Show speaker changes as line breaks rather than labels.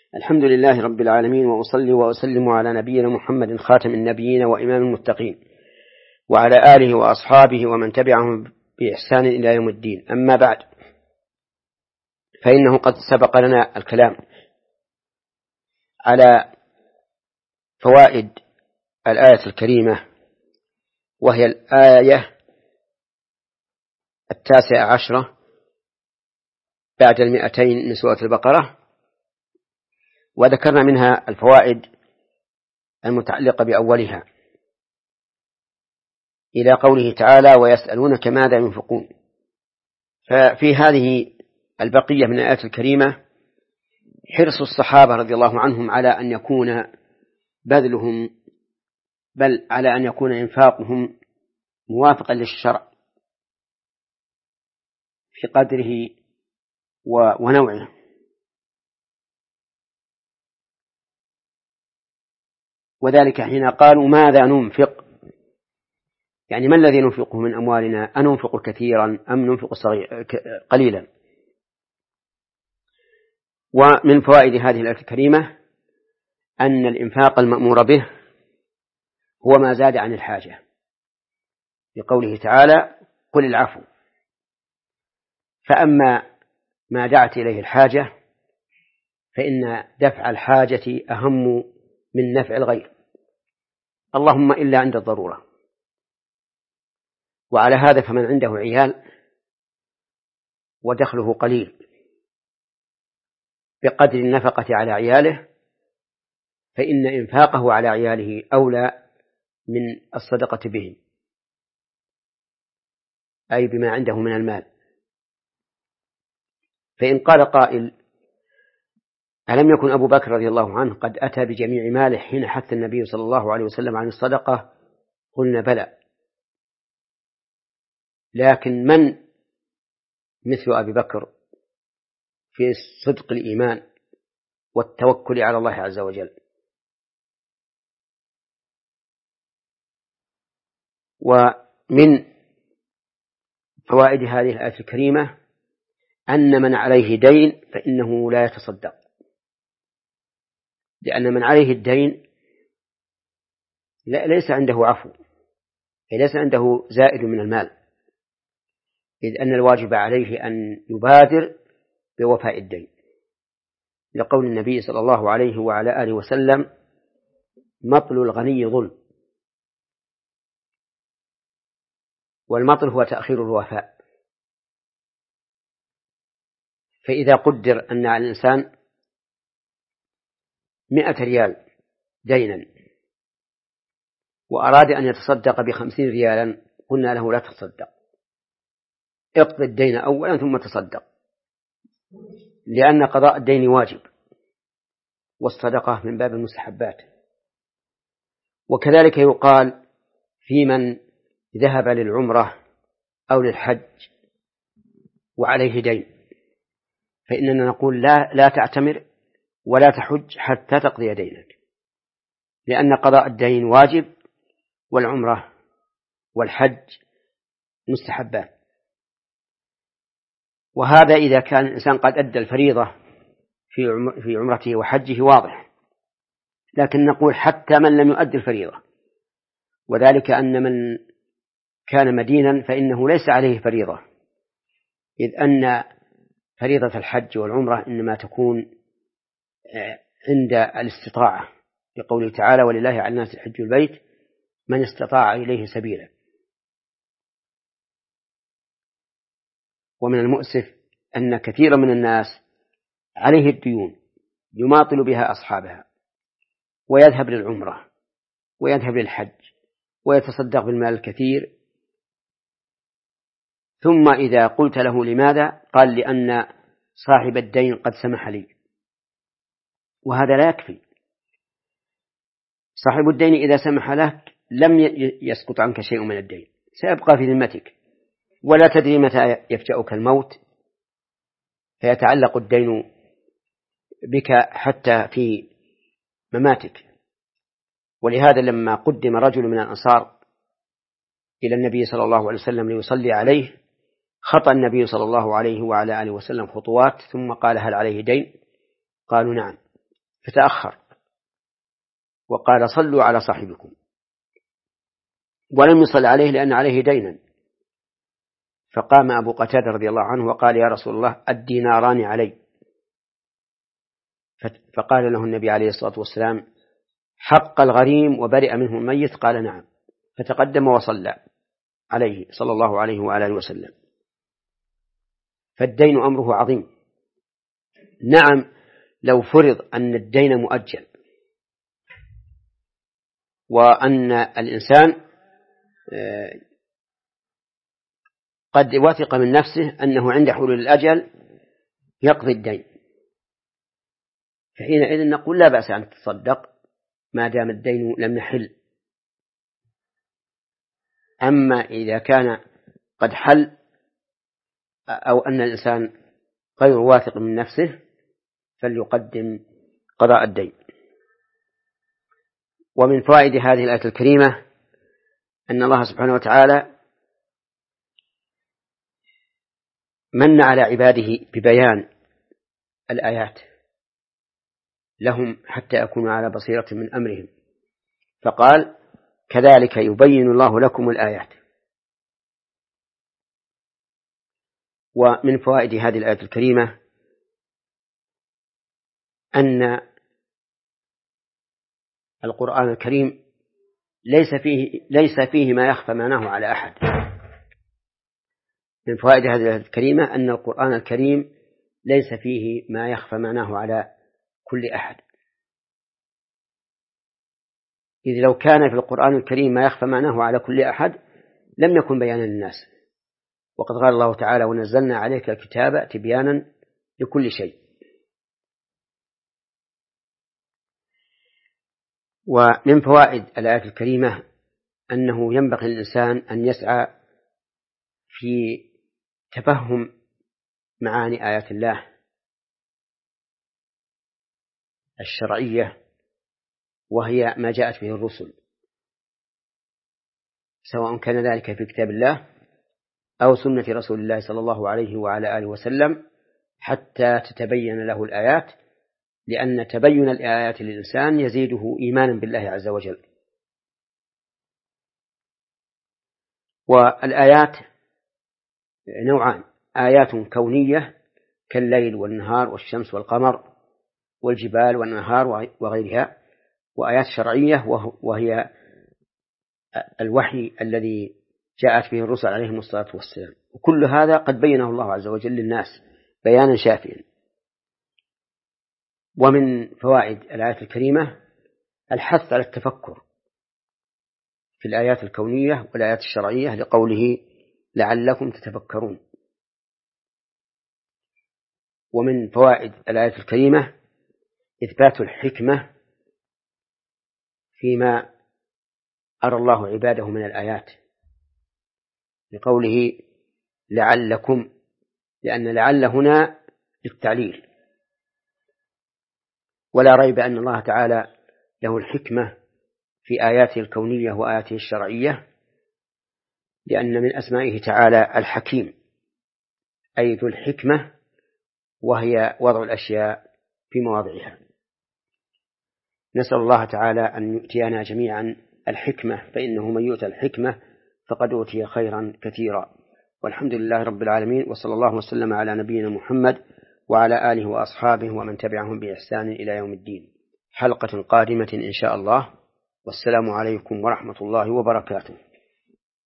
الحمد لله رب العالمين، وأصلي وأسلم على نبينا محمد خاتم النبيين وإمام المتقين، وعلى آله وأصحابه ومن تبعهم بإحسان إلى يوم الدين. أما بعد، فإنه قد سبق لنا الكلام على فوائد الآية الكريمة، وهي الآية 19 بعد 200 من سورة البقرة، وذكرنا منها الفوائد المتعلقة بأولها إلى قوله تعالى: ويسألونك ماذا ينفقون. ففي هذه البقية من الآية الكريمة حرص الصحابة رضي الله عنهم على أن يكون بذلهم، بل على أن يكون إنفاقهم موافقا للشرع في قدره ونوعه. وذلك حين قالوا ماذا ننفق، يعني ما الذي ننفقه من أموالنا؟ أننفق كثيرا أم ننفق قليلا؟ ومن فوائد هذه الآية الكريمة أن الإنفاق المأمور به هو ما زاد عن الحاجة، بقوله تعالى: قل العفو. فأما ما دعت إليه الحاجة فإن دفع الحاجة أهم من نفع الغير، اللهم إلا عند الضرورة. وعلى هذا فمن عنده عيال ودخله قليل بقدر النفقة على عياله، فإن إنفاقه على عياله أولى من الصدقة بهم، أي بما عنده من المال. فإن قال قائل: ألم يكن أبو بكر رضي الله عنه قد أتى بجميع ماله حين حث النبي صلى الله عليه وسلم عن الصدقة؟ قلنا بلى، لكن من مثل أبي بكر في صدق الإيمان والتوكل على الله عز وجل؟ ومن فوائد هذه الآية الكريمة أن من عليه دين فإنه لا يتصدق، لأن من عليه الدين ليس عنده عفو، ليس عنده زائد من المال، إذ أن الواجب عليه أن يبادر بوفاء الدين، لقول النبي صلى الله عليه وعلى آله وسلم: مطل الغني ظلم. والمطل هو تأخير الوفاء. فإذا قدر أن على الإنسان 100 ريال دينا وأراد أن يتصدق ب50 ريالا، قلنا له: لا تتصدق، اقضي الدين أولا ثم تصدق، لأن قضاء الدين واجب، والصدقة من باب المستحبات. وكذلك يقال في من ذهب للعمرة أو للحج وعليه دين، فإننا نقول: لا تعتمر ولا تحج حتى تقضي دينك، لأن قضاء الدين واجب، والعمرة والحج مستحبات. وهذا إذا كان الإنسان قد أدى الفريضة في عمرته وحجه واضح، لكن نقول حتى من لم يؤدي الفريضة، وذلك أن من كان مدينا فإنه ليس عليه فريضة، إذ أن فريضة الحج والعمرة إنما تكون عند الاستطاعة، بقوله تعالى: ولله على الناس حج البيت من استطاع إليه سبيلا. ومن المؤسف أن كثيرا من الناس عليه الديون يماطل بها أصحابها، ويذهب للعمرة ويذهب للحج ويتصدق بالمال الكثير، ثم إذا قلت له لماذا؟ قال: لأن صاحب الدين قد سمح لي. وهذا لا يكفي. صاحب الدين إذا سمح لك لم يسقط عنك شيء من الدين، سيبقى في ذمتك، ولا تدري متى يفجأك الموت فيتعلق الدين بك حتى في مماتك. ولهذا لما قدم رجل من الأنصار إلى النبي صلى الله عليه وسلم ليصلي عليه، خطأ النبي صلى الله عليه وعلى آله وسلم خطوات، ثم قال: هل عليه دين؟ قالوا: نعم. فتأخر وقال صلوا على صاحبكم، ولم يصل عليه لأن عليه دينا. فقام أبو قتادة رضي الله عنه وقال يا رسول الله الديناران علي. فقال له النبي عليه الصلاة والسلام حق الغريم وبرئ منه الميت؟ قال نعم. فتقدم وصلى عليه صلى الله عليه وآله وسلم. فالدين أمره عظيم. نعم لو فرض أن الدين مؤجل وأن الإنسان قد وثق من نفسه أنه عند حلول الأجل يقضي الدين، فحينئذ نقول لا بأس أن تتصدق ما دام الدين لم يحل. أما إذا كان قد حل أو أن الإنسان غير واثق من نفسه فليقدم قضاء الدين. ومن فوائد هذه الآية الكريمة أن الله سبحانه وتعالى من على عباده ببيان الآيات لهم حتى يكونوا على بصيرة من أمرهم، فقال كذلك يبين الله لكم الآيات. ومن فوائد هذه الآية الكريمة أن القرآن الكريم ليس فيه ما يخفى معناه على أحد. من فوائد هذه الآية الكريمة أن القرآن الكريم ليس فيه ما يخفى معناه على كل أحد، إذ لو كان في القرآن الكريم ما يخفى معناه على كل أحد لم يكن بيانا للناس. وقد قال الله تعالى ونزلنا عليك الكتاب تبيانا لكل شيء. ومن فوائد الآية الكريمة أنه ينبغي للإنسان أن يسعى في تفهم معاني آيات الله الشرعية، وهي ما جاءت به الرسل، سواء كان ذلك في كتاب الله أو سنة رسول الله صلى الله عليه وعلى آله وسلم، حتى تتبين له الآيات، لأن تبين الآيات للإنسان يزيده إيمانا بالله عز وجل. والآيات نوعان: آيات كونية كالليل والنهار والشمس والقمر والجبال والنهار وغيرها، وآيات شرعية وهي الوحي الذي جاءت به الرسل عليهم الصلاة والسلام. وكل هذا قد بينه الله عز وجل للناس بيانا شافيا. ومن فوائد الآية الكريمة الحث على التفكر في الآيات الكونية والآيات الشرعية لقوله لعلكم تتفكرون. ومن فوائد الآية الكريمة إثبات الحكمة فيما أرى الله عباده من الآيات لقوله لعلكم، لأن لعل هنا للتعليل، ولا ريب أن الله تعالى له الحكمة في آياته الكونية وآياته الشرعية، لأن من أسمائه تعالى الحكيم أي ذو الحكمة، وهي وضع الأشياء في مواضعها. نسأل الله تعالى أن يؤتينا جميعا الحكمة، فإنه من يؤتى الحكمة فقد أوتي خيرا كثيرا. والحمد لله رب العالمين، وصلى الله وسلم على نبينا محمد وعلى آله وأصحابه ومن تبعهم بإحسان إلى يوم الدين. حلقة قادمة إن شاء الله، والسلام عليكم ورحمة الله وبركاته.